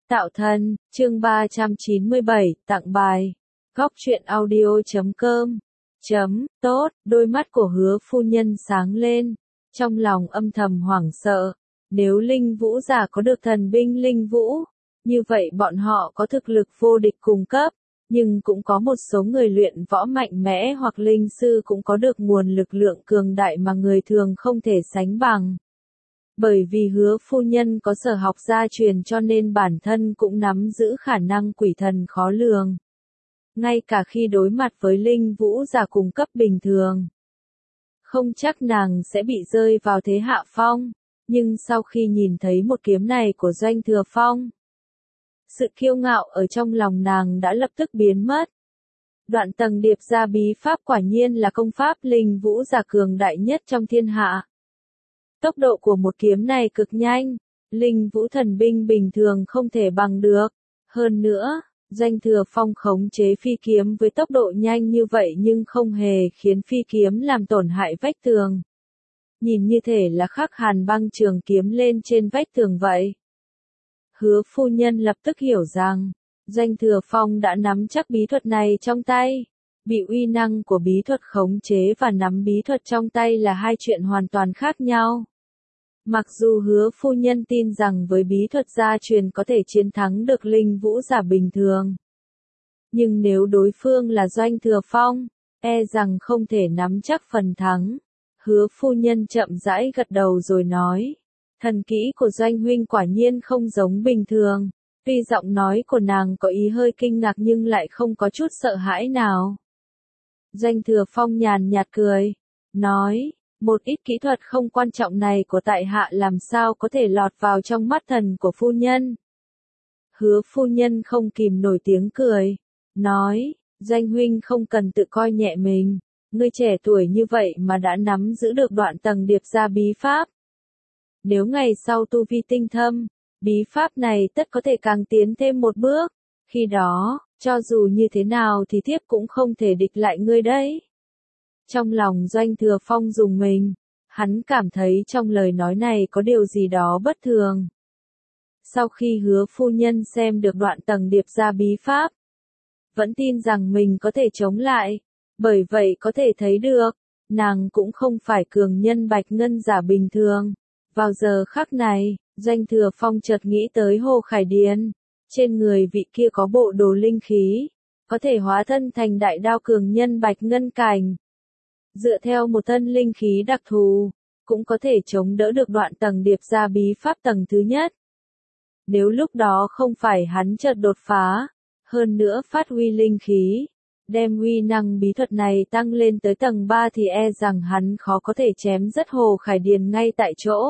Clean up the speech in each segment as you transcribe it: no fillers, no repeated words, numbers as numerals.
Tạo thân, chương 397, tặng bài. Góc truyện audio.com. Tốt, đôi mắt của Hứa phu nhân sáng lên, trong lòng âm thầm hoảng sợ. Nếu Linh Vũ giả có được thần binh Linh Vũ, như vậy bọn họ có thực lực vô địch cùng cấp, nhưng cũng có một số người luyện võ mạnh mẽ hoặc linh sư cũng có được nguồn lực lượng cường đại mà người thường không thể sánh bằng. Bởi vì Hứa phu nhân có sở học gia truyền cho nên bản thân cũng nắm giữ khả năng quỷ thần khó lường. Ngay cả khi đối mặt với Linh Vũ giả cùng cấp bình thường, không chắc nàng sẽ bị rơi vào thế hạ phong, nhưng sau khi nhìn thấy một kiếm này của Doanh Thừa Phong, sự kiêu ngạo ở trong lòng nàng đã lập tức biến mất. Đoạn tầng điệp ra bí pháp quả nhiên là công pháp Linh Vũ giả cường đại nhất trong thiên hạ. Tốc độ của một kiếm này cực nhanh, Linh Vũ thần binh bình thường không thể bằng được. Hơn nữa, Doanh Thừa Phong khống chế phi kiếm với tốc độ nhanh như vậy nhưng không hề khiến phi kiếm làm tổn hại vách tường. Nhìn như thể là khắc hàn băng trường kiếm lên trên vách tường vậy. Hứa phu nhân lập tức hiểu rằng, Doanh Thừa Phong đã nắm chắc bí thuật này trong tay. Bị uy năng của bí thuật khống chế và nắm bí thuật trong tay là hai chuyện hoàn toàn khác nhau. Mặc dù Hứa phu nhân tin rằng với bí thuật gia truyền có thể chiến thắng được Linh Vũ giả bình thường, nhưng nếu đối phương là Doanh Thừa Phong, e rằng không thể nắm chắc phần thắng. Hứa phu nhân chậm rãi gật đầu rồi nói, thần kỹ của Doanh huynh quả nhiên không giống bình thường. Tuy giọng nói của nàng có ý hơi kinh ngạc nhưng lại không có chút sợ hãi nào. Doanh Thừa Phong nhàn nhạt cười, nói, một ít kỹ thuật không quan trọng này của tại hạ làm sao có thể lọt vào trong mắt thần của phu nhân. Hứa phu nhân không kìm nổi tiếng cười, nói, Doanh huynh không cần tự coi nhẹ mình, ngươi trẻ tuổi như vậy mà đã nắm giữ được đoạn tầng điệp ra bí pháp. Nếu ngày sau tu vi tinh thâm, bí pháp này tất có thể càng tiến thêm một bước, khi đó, cho dù như thế nào thì thiếp cũng không thể địch lại ngươi đấy. Trong lòng Doanh Thừa Phong rùng mình, hắn cảm thấy trong lời nói này có điều gì đó bất thường. Sau khi Hứa phu nhân xem được đoạn tầng điệp ra bí pháp, vẫn tin rằng mình có thể chống lại, bởi vậy có thể thấy được, nàng cũng không phải cường nhân bạch ngân giả bình thường. Vào giờ khắc này, Doanh Thừa Phong chợt nghĩ tới Hồ Khải Điền, trên người vị kia có bộ đồ linh khí, có thể hóa thân thành đại đao cường nhân bạch ngân cảnh. Dựa theo một thân linh khí đặc thù, cũng có thể chống đỡ được đoạn tầng điệp ra bí pháp tầng thứ nhất. Nếu lúc đó không phải hắn chợt đột phá, hơn nữa phát huy linh khí, đem uy năng bí thuật này tăng lên tới tầng 3 thì e rằng hắn khó có thể chém rất Hồ Khải Điền ngay tại chỗ.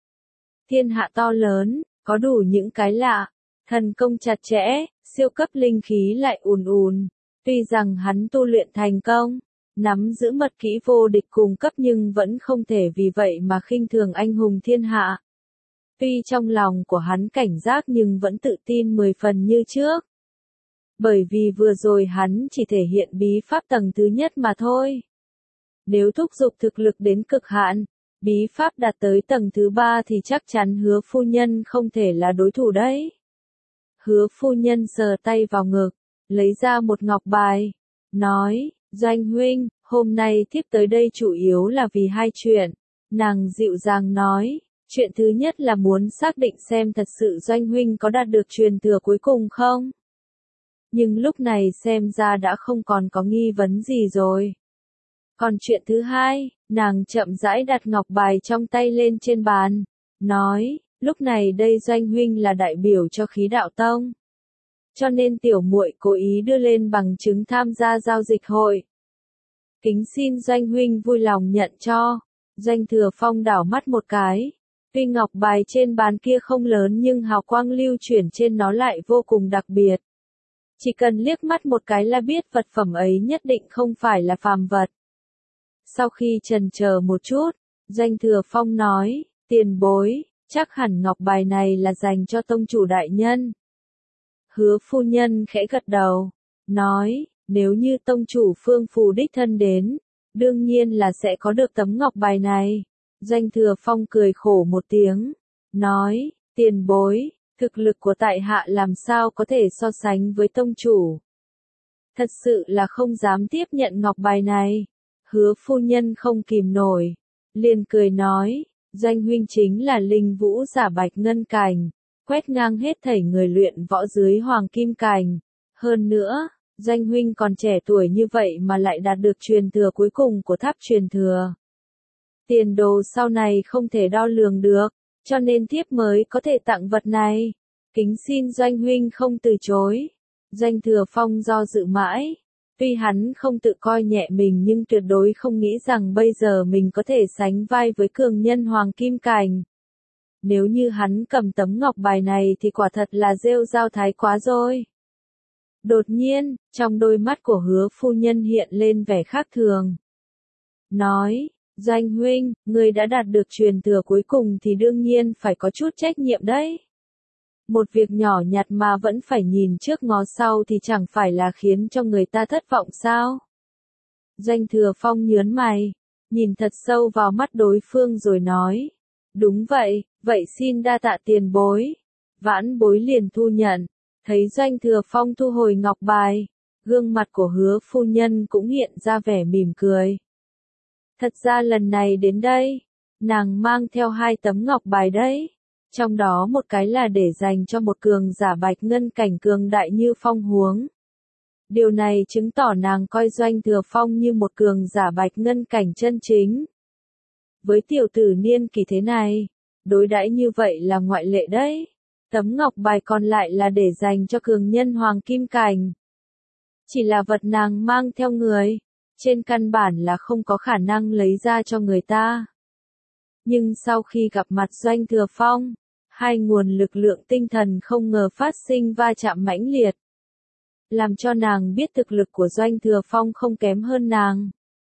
Thiên hạ to lớn, có đủ những cái lạ, thần công chặt chẽ, siêu cấp linh khí lại ùn ùn. Tuy rằng hắn tu luyện thành công, nắm giữ mật kỹ vô địch cùng cấp nhưng vẫn không thể vì vậy mà khinh thường anh hùng thiên hạ. Tuy trong lòng của hắn cảnh giác nhưng vẫn tự tin 10 phần như trước. Bởi vì vừa rồi hắn chỉ thể hiện bí pháp tầng thứ nhất mà thôi. Nếu thúc giục thực lực đến cực hạn, bí pháp đạt tới tầng thứ 3 thì chắc chắn Hứa phu nhân không thể là đối thủ đấy. Hứa phu nhân sờ tay vào ngực, lấy ra một ngọc bài, nói, Doanh huynh, hôm nay thiếp tới đây chủ yếu là vì hai chuyện. Nàng dịu dàng nói, chuyện thứ nhất là muốn xác định xem thật sự Doanh huynh có đạt được truyền thừa cuối cùng không. Nhưng lúc này xem ra đã không còn có nghi vấn gì rồi. Còn chuyện thứ hai, nàng chậm rãi đặt ngọc bài trong tay lên trên bàn, nói, lúc này đây Doanh huynh là đại biểu cho Khí Đạo Tông, cho nên tiểu muội cố ý đưa lên bằng chứng tham gia giao dịch hội. Kính xin Doanh huynh vui lòng nhận cho. Doanh Thừa Phong đảo mắt một cái, tuy ngọc bài trên bàn kia không lớn nhưng hào quang lưu chuyển trên nó lại vô cùng đặc biệt. Chỉ cần liếc mắt một cái là biết vật phẩm ấy nhất định không phải là phàm vật. Sau khi chần chờ một chút, Doanh Thừa Phong nói, tiền bối, chắc hẳn ngọc bài này là dành cho tông chủ đại nhân. Hứa phu nhân khẽ gật đầu, nói, nếu như tông chủ Phương Phù đích thân đến, đương nhiên là sẽ có được tấm ngọc bài này. Doanh Thừa Phong cười khổ một tiếng, nói, tiền bối, Thực lực của tại hạ làm sao có thể so sánh với tông chủ. Thật sự là không dám tiếp nhận ngọc bài này. Hứa phu nhân không kìm nổi, liền cười nói, Doanh huynh chính là linh vũ giả bạch ngân cành, quét ngang hết thảy người luyện võ dưới hoàng kim cành. Hơn nữa, Doanh huynh còn trẻ tuổi như vậy mà lại đạt được truyền thừa cuối cùng của tháp truyền thừa. Tiền đồ sau này không thể đo lường được, cho nên thiếp mới có thể tặng vật này. Kính xin Doanh huynh không từ chối. Doanh Thừa Phong do dự mãi. Tuy hắn không tự coi nhẹ mình nhưng tuyệt đối không nghĩ rằng bây giờ mình có thể sánh vai với cường nhân Hoàng Kim Cành. Nếu như hắn cầm tấm ngọc bài này thì quả thật là rêu rao thái quá rồi. Đột nhiên, trong đôi mắt của Hứa phu nhân hiện lên vẻ khác thường. Nói, Doanh huynh, người đã đạt được truyền thừa cuối cùng thì đương nhiên phải có chút trách nhiệm đấy. Một việc nhỏ nhặt mà vẫn phải nhìn trước ngó sau thì chẳng phải là khiến cho người ta thất vọng sao? Doanh Thừa Phong nhớn mày, nhìn thật sâu vào mắt đối phương rồi nói. Đúng vậy, vậy xin đa tạ tiền bối. Vãn bối liền thu nhận. Thấy Doanh Thừa Phong thu hồi ngọc bài, gương mặt của Hứa phu nhân cũng hiện ra vẻ mỉm cười. Thật ra lần này đến đây, nàng mang theo 2 tấm ngọc bài đấy. Trong đó một cái là để dành cho một cường giả bạch ngân cảnh cường đại như Phong Huống. Điều này chứng tỏ nàng coi Doanh Thừa Phong như một cường giả bạch ngân cảnh chân chính. Với tiểu tử niên kỳ thế này, đối đãi như vậy là ngoại lệ đấy. Tấm ngọc bài còn lại là để dành cho cường nhân Hoàng Kim Cảnh. Chỉ là vật nàng mang theo người, trên căn bản là không có khả năng lấy ra cho người ta. Nhưng sau khi gặp mặt Doanh Thừa Phong, 2 nguồn lực lượng tinh thần không ngờ phát sinh va chạm mãnh liệt. Làm cho nàng biết thực lực của Doanh Thừa Phong không kém hơn nàng.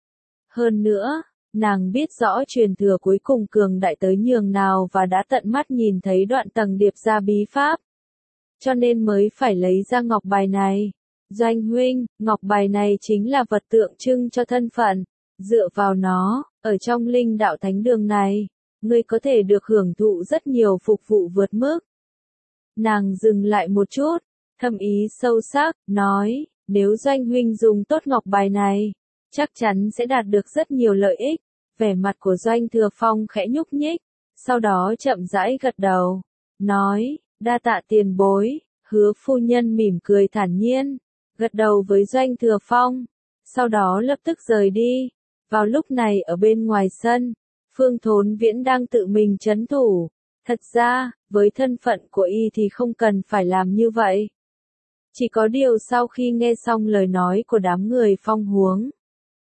Hơn nữa, nàng biết rõ truyền thừa cuối cùng cường đại tới nhường nào và đã tận mắt nhìn thấy đoạn tầng điệp ra bí pháp. Cho nên mới phải lấy ra ngọc bài này. Doanh huynh, ngọc bài này chính là vật tượng trưng cho thân phận. Dựa vào nó, ở trong linh đạo thánh đường này, ngươi có thể được hưởng thụ rất nhiều phục vụ vượt mức. Nàng dừng lại một chút, thâm ý sâu sắc, nói, nếu Doanh huynh dùng tốt ngọc bài này, chắc chắn sẽ đạt được rất nhiều lợi ích. Vẻ mặt của Doanh Thừa Phong khẽ nhúc nhích, sau đó chậm rãi gật đầu, nói, đa tạ tiền bối. Hứa phu nhân mỉm cười thản nhiên, gật đầu với Doanh Thừa Phong, sau đó lập tức rời đi. Vào lúc này ở bên ngoài sân, Phương Thốn Viễn đang tự mình trấn thủ. Thật ra, với thân phận của y thì không cần phải làm như vậy. Chỉ có điều sau khi nghe xong lời nói của đám người Phong Huống,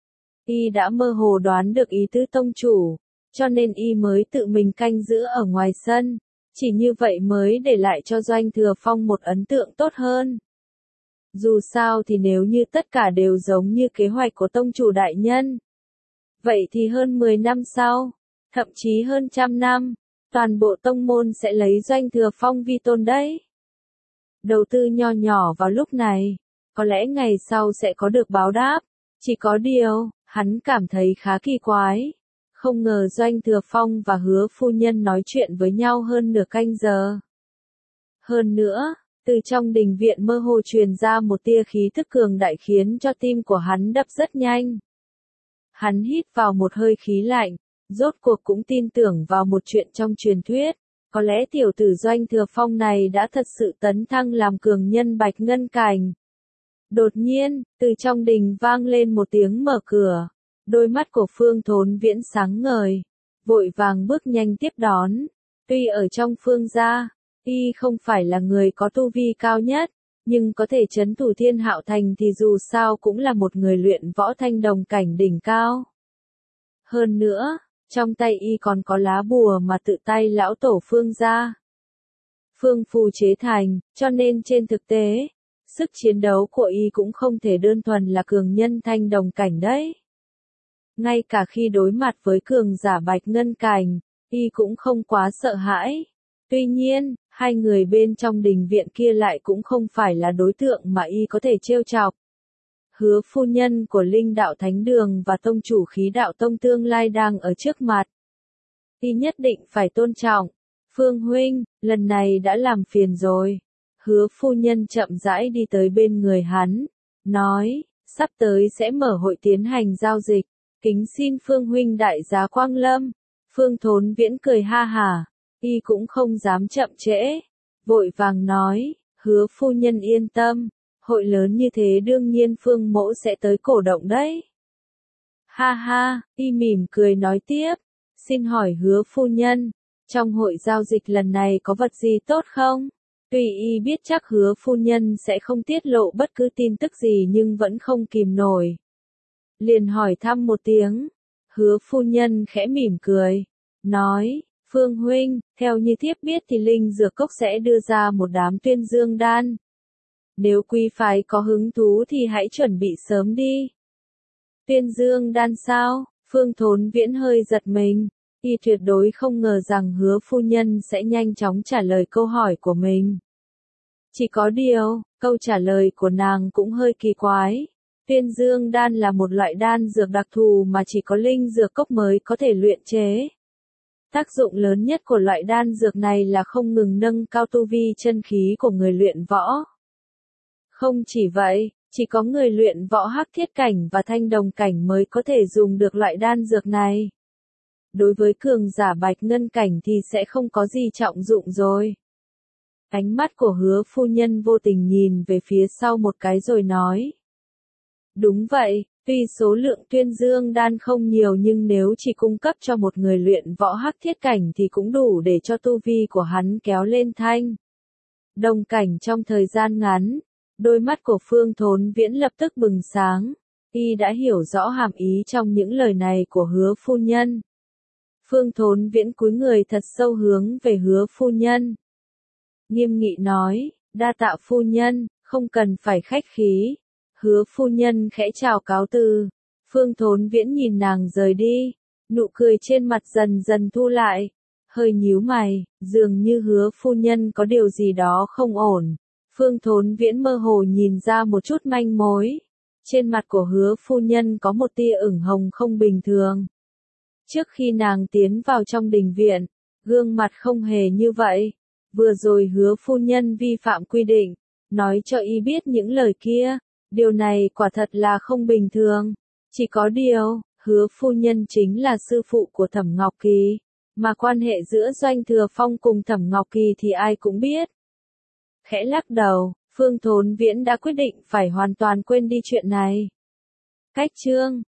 y đã mơ hồ đoán được ý tứ tông chủ, cho nên y mới tự mình canh giữ ở ngoài sân. Chỉ như vậy mới để lại cho Doanh Thừa Phong một ấn tượng tốt hơn. Dù sao thì nếu như tất cả đều giống như kế hoạch của tông chủ đại nhân, vậy thì hơn 10 năm sau, thậm chí hơn 100 năm, toàn bộ tông môn sẽ lấy Doanh Thừa Phong vi tôn đấy. Đầu tư nho nhỏ vào lúc này, có lẽ ngày sau sẽ có được báo đáp. Chỉ có điều, hắn cảm thấy khá kỳ quái. Không ngờ Doanh Thừa Phong và Hứa phu nhân nói chuyện với nhau hơn nửa canh giờ. Hơn nữa, từ trong đình viện mơ hồ truyền ra một tia khí thức cường đại khiến cho tim của hắn đập rất nhanh. Hắn hít vào một hơi khí lạnh, rốt cuộc cũng tin tưởng vào một chuyện trong truyền thuyết. Có lẽ tiểu tử Doanh Thừa Phong này đã thật sự tấn thăng làm cường nhân bạch ngân cảnh. Đột nhiên, từ trong đình vang lên một tiếng mở cửa. Đôi mắt của Phương Thốn Viễn sáng ngời, vội vàng bước nhanh tiếp đón. Tuy ở trong Phương gia, y không phải là người có tu vi cao nhất, nhưng có thể trấn thủ Thiên Hạo Thành thì dù sao cũng là một người luyện võ thanh đồng cảnh đỉnh cao. Hơn nữa, trong tay y còn có lá bùa mà tự tay lão tổ Phương gia Phương phù chế thành, cho nên trên thực tế, sức chiến đấu của y cũng không thể đơn thuần là cường nhân thanh đồng cảnh đấy. Ngay cả khi đối mặt với cường giả bạch ngân cảnh, y cũng không quá sợ hãi. Tuy nhiên, 2 người bên trong đình viện kia lại cũng không phải là đối tượng mà y có thể trêu chọc. Hứa phu nhân của Linh Đạo Thánh Đường và tông chủ Khí Đạo Tông tương lai đang ở trước mặt. Y nhất định phải tôn trọng. Phương huynh, lần này đã làm phiền rồi. Hứa phu nhân chậm rãi đi tới bên người hắn, nói, sắp tới sẽ mở hội tiến hành giao dịch, kính xin Phương huynh đại giá quang lâm. Phương Thốn Viễn cười ha hả, y cũng không dám chậm trễ, vội vàng nói, hứa phu nhân yên tâm, hội lớn như thế đương nhiên Phương mỗ sẽ tới cổ động đấy. Ha ha, y mỉm cười nói tiếp, xin hỏi hứa phu nhân, trong hội giao dịch lần này có vật gì tốt không? Tuy y biết chắc hứa phu nhân sẽ không tiết lộ bất cứ tin tức gì nhưng vẫn không kìm nổi. Liền hỏi thăm một tiếng, hứa phu nhân khẽ mỉm cười, nói, Phương huynh, theo như thiếp biết thì Linh Dược Cốc sẽ đưa ra một đám tuyên dương đan. Nếu quý phái có hứng thú thì hãy chuẩn bị sớm đi. Tuyên dương đan sao? Phương Thốn Viễn hơi giật mình. Y tuyệt đối không ngờ rằng hứa phu nhân sẽ nhanh chóng trả lời câu hỏi của mình. Chỉ có điều, câu trả lời của nàng cũng hơi kỳ quái. Tuyên dương đan là một loại đan dược đặc thù mà chỉ có Linh Dược Cốc mới có thể luyện chế. Tác dụng lớn nhất của loại đan dược này là không ngừng nâng cao tu vi chân khí của người luyện võ. Không chỉ vậy, chỉ có người luyện võ hắc thiết cảnh và thanh đồng cảnh mới có thể dùng được loại đan dược này. Đối với cường giả bạch ngân cảnh thì sẽ không có gì trọng dụng rồi. Ánh mắt của hứa phu nhân vô tình nhìn về phía sau một cái rồi nói. Đúng vậy, tuy số lượng tuyên dương đan không nhiều nhưng nếu chỉ cung cấp cho một người luyện võ hắc thiết cảnh thì cũng đủ để cho tu vi của hắn kéo lên thanh đồng cảnh trong thời gian ngắn. Đôi mắt của Phương Thốn Viễn lập tức bừng sáng, y đã hiểu rõ hàm ý trong những lời này của hứa phu nhân. Phương Thốn Viễn cúi người thật sâu hướng về hứa phu nhân. Nghiêm nghị nói, đa tạ phu nhân, không cần phải khách khí. Hứa phu nhân khẽ chào cáo từ. Phương Thốn Viễn nhìn nàng rời đi, nụ cười trên mặt dần dần thu lại, hơi nhíu mày, dường như hứa phu nhân có điều gì đó không ổn. Phương Thốn Viễn mơ hồ nhìn ra một chút manh mối. Trên mặt của hứa phu nhân có một tia ửng hồng không bình thường. Trước khi nàng tiến vào trong đình viện, gương mặt không hề như vậy. Vừa rồi hứa phu nhân vi phạm quy định, nói cho y biết những lời kia. Điều này quả thật là không bình thường. Chỉ có điều, hứa phu nhân chính là sư phụ của Thẩm Ngọc Kỳ. Mà quan hệ giữa Doanh Thừa Phong cùng Thẩm Ngọc Kỳ thì ai cũng biết. Khẽ lắc đầu, Phương Thốn Viễn đã quyết định phải hoàn toàn quên đi chuyện này. Cách chương